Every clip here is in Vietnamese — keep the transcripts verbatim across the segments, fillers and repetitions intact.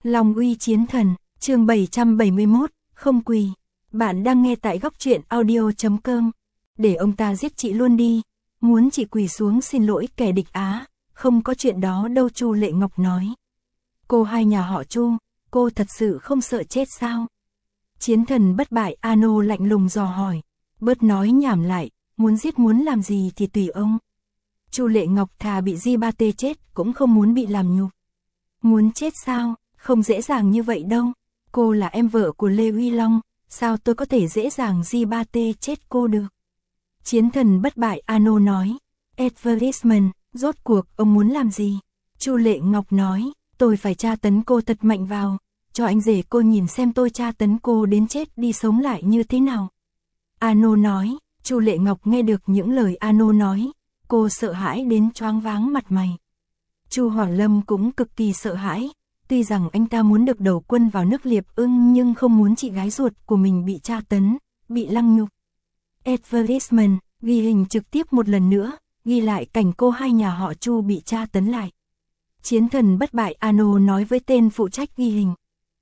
Long uy chiến thần, chương bảy trăm bảy mươi mốt, không quỳ. Bạn đang nghe tại góc truyện audio chấm com. Để ông ta giết chị luôn đi, muốn chị quỳ xuống xin lỗi kẻ địch Á, không có chuyện đó đâu, Chu Lệ Ngọc nói. Cô hai nhà họ Chu, cô thật sự không sợ chết sao? Chiến thần bất bại Ano lạnh lùng dò hỏi, bớt nói nhảm lại, muốn giết muốn làm gì thì tùy ông. Chu Lệ Ngọc thà bị Di Ba Tê chết cũng không muốn bị làm nhục. Muốn chết sao? Không dễ dàng như vậy đâu. Cô là em vợ của Lê Uy Long, sao tôi có thể dễ dàng Di Ba Tê chết cô được? Chiến thần bất bại Ano nói. Advertisement, rốt cuộc ông muốn làm gì? Chu Lệ Ngọc nói, tôi phải tra tấn cô thật mạnh vào, cho anh rể cô nhìn xem tôi tra tấn cô đến chết đi sống lại như thế nào. Ano nói. Chu Lệ Ngọc nghe được những lời Ano nói, cô sợ hãi đến choáng váng mặt mày. Chu Hoàng Lâm cũng cực kỳ sợ hãi, tuy rằng anh ta muốn được đầu quân vào nước Liệp Ưng nhưng không muốn chị gái ruột của mình bị tra tấn, bị lăng nhục. Advertisement, ghi hình trực tiếp một lần nữa, ghi lại cảnh cô hai nhà họ Chu bị tra tấn lại. Chiến thần bất bại Ano nói với tên phụ trách ghi hình.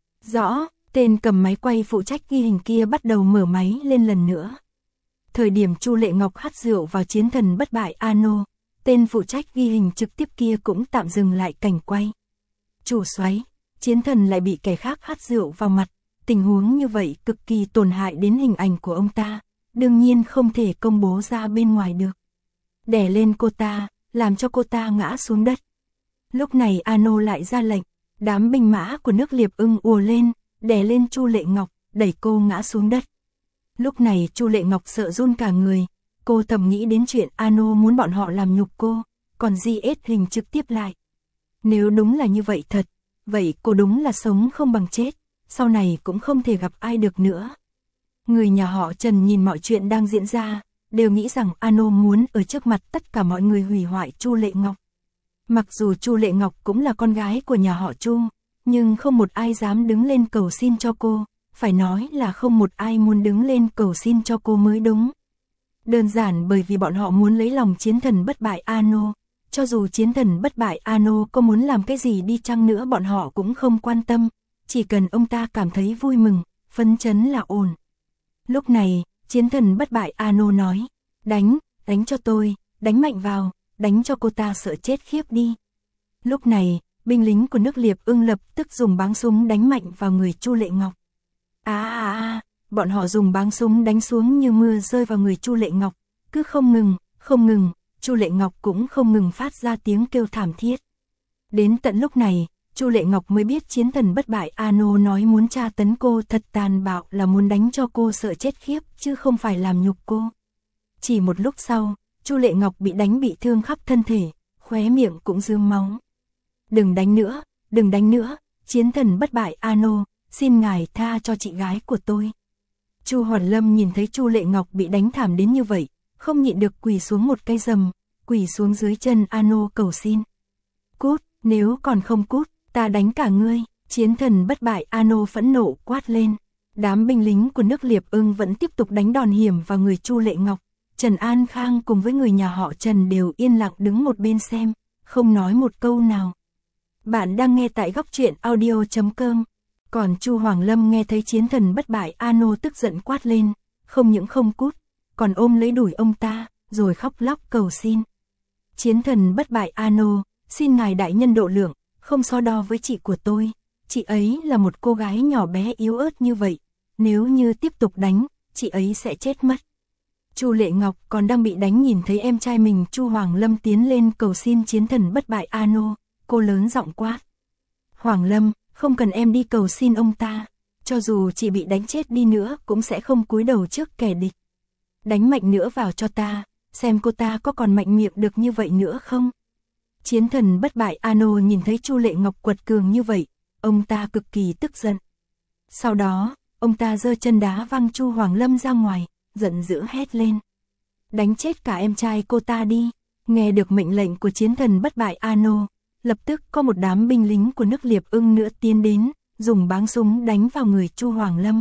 Rõ, tên cầm máy quay phụ trách ghi hình kia bắt đầu mở máy lên lần nữa. Thời điểm Chu Lệ Ngọc hắt rượu vào chiến thần bất bại Ano, tên phụ trách ghi hình trực tiếp kia cũng tạm dừng lại cảnh quay. Chủ soái, chiến thần lại bị kẻ khác hắt rượu vào mặt, tình huống như vậy cực kỳ tổn hại đến hình ảnh của ông ta, đương nhiên không thể công bố ra bên ngoài được. Đè lên cô ta, làm cho cô ta ngã xuống đất. Lúc này Ano lại ra lệnh, đám binh mã của nước Liệp Ưng ùa lên, đè lên Chu Lệ Ngọc, đẩy cô ngã xuống đất. Lúc này Chu Lệ Ngọc sợ run cả người, cô thầm nghĩ đến chuyện Ano muốn bọn họ làm nhục cô, còn giê ét hình trực tiếp lại. Nếu đúng là như vậy thật, vậy cô đúng là sống không bằng chết, sau này cũng không thể gặp ai được nữa. Người nhà họ Trần nhìn mọi chuyện đang diễn ra, đều nghĩ rằng Ano muốn ở trước mặt tất cả mọi người hủy hoại Chu Lệ Ngọc. Mặc dù Chu Lệ Ngọc cũng là con gái của nhà họ Chu, nhưng không một ai dám đứng lên cầu xin cho cô, phải nói là không một ai muốn đứng lên cầu xin cho cô mới đúng. Đơn giản bởi vì bọn họ muốn lấy lòng chiến thần bất bại Ano, cho dù chiến thần bất bại Ano có muốn làm cái gì đi chăng nữa bọn họ cũng không quan tâm, chỉ cần ông ta cảm thấy vui mừng, phấn chấn là ổn. Lúc này, chiến thần bất bại Ano nói, đánh, đánh cho tôi, đánh mạnh vào, đánh cho cô ta sợ chết khiếp đi. Lúc này, binh lính của nước Liệp Ưng lập tức dùng báng súng đánh mạnh vào người Chu Lệ Ngọc. À à à, bọn họ dùng báng súng đánh xuống như mưa rơi vào người Chu Lệ Ngọc, cứ không ngừng, không ngừng, Chu Lệ Ngọc cũng không ngừng phát ra tiếng kêu thảm thiết. Đến tận lúc này, Chu Lệ Ngọc mới biết chiến thần bất bại Ano nói muốn tra tấn cô thật tàn bạo là muốn đánh cho cô sợ chết khiếp chứ không phải làm nhục cô. Chỉ một lúc sau, Chu Lệ Ngọc bị đánh bị thương khắp thân thể, khóe miệng cũng rơm máu. Đừng đánh nữa, đừng đánh nữa, chiến thần bất bại Ano, xin ngài tha cho chị gái của tôi. Chu Hoàn Lâm nhìn thấy Chu Lệ Ngọc bị đánh thảm đến như vậy, không nhịn được quỳ xuống một cây rầm, quỳ xuống dưới chân Ano cầu xin. Cút, nếu còn không cút, ta đánh cả ngươi, chiến thần bất bại Ano phẫn nộ quát lên. Đám binh lính của nước Liệp Ưng vẫn tiếp tục đánh đòn hiểm vào người Chu Lệ Ngọc. Trần An Khang cùng với người nhà họ Trần đều yên lặng đứng một bên xem, không nói một câu nào. Bạn đang nghe tại góc truyện audio chấm com. Còn Chu Hoàng Lâm nghe thấy chiến thần bất bại Ano tức giận quát lên, không những không cút, còn ôm lấy đùi ông ta, rồi khóc lóc cầu xin. Chiến thần bất bại Ano, xin ngài đại nhân độ lượng, không so đo với chị của tôi, chị ấy là một cô gái nhỏ bé yếu ớt như vậy, nếu như tiếp tục đánh, chị ấy sẽ chết mất. Chu Lệ Ngọc còn đang bị đánh nhìn thấy em trai mình Chu Hoàng Lâm tiến lên cầu xin chiến thần bất bại Ano, cô lớn giọng quát. Hoàng Lâm, không cần em đi cầu xin ông ta, cho dù chị bị đánh chết đi nữa cũng sẽ không cúi đầu trước kẻ địch. Đánh mạnh nữa vào cho ta, xem cô ta có còn mạnh miệng được như vậy nữa không? Chiến thần bất bại Ano nhìn thấy Chu Lệ Ngọc quật cường như vậy, ông ta cực kỳ tức giận. Sau đó, ông ta giơ chân đá văng Chu Hoàng Lâm ra ngoài, giận dữ hét lên. Đánh chết cả em trai cô ta đi. Nghe được mệnh lệnh của chiến thần bất bại Ano, lập tức có một đám binh lính của nước Liệp Ưng nữa tiến đến, dùng báng súng đánh vào người Chu Hoàng Lâm.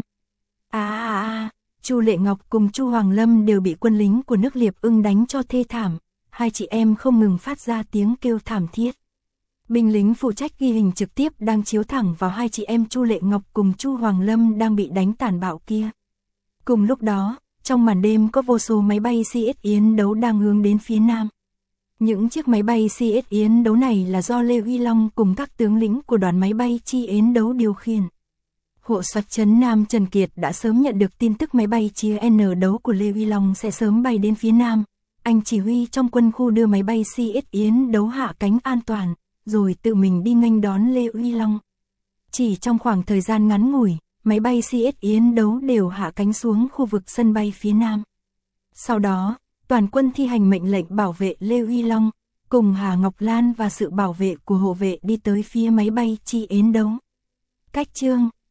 À à à, Chu Lệ Ngọc cùng Chu Hoàng Lâm đều bị quân lính của nước Liệp Ưng đánh cho thê thảm, hai chị em không ngừng phát ra tiếng kêu thảm thiết. Binh lính phụ trách ghi hình trực tiếp đang chiếu thẳng vào hai chị em Chu Lệ Ngọc cùng Chu Hoàng Lâm đang bị đánh tàn bạo kia. Cùng lúc đó, trong màn đêm có vô số máy bay xê ét Yến đấu đang hướng đến phía nam. Những chiếc máy bay xê ét Yến đấu này là do Lê Uy Long cùng các tướng lĩnh của đoàn máy bay chi Yến đấu điều khiển. Hộ soái trấn Nam Trần Kiệt đã sớm nhận được tin tức máy bay chia N đấu của Lê Uy Long sẽ sớm bay đến phía nam. Anh chỉ huy trong quân khu đưa máy bay xê ét Yến đấu hạ cánh an toàn, rồi tự mình đi nghênh đón Lê Uy Long. Chỉ trong khoảng thời gian ngắn ngủi, máy bay xê ét Yến đấu đều hạ cánh xuống khu vực sân bay phía nam. Sau đó, toàn quân thi hành mệnh lệnh bảo vệ Lê Uy Long, cùng Hà Ngọc Lan và sự bảo vệ của hộ vệ đi tới phía máy bay chi Yến đấu. Cách chương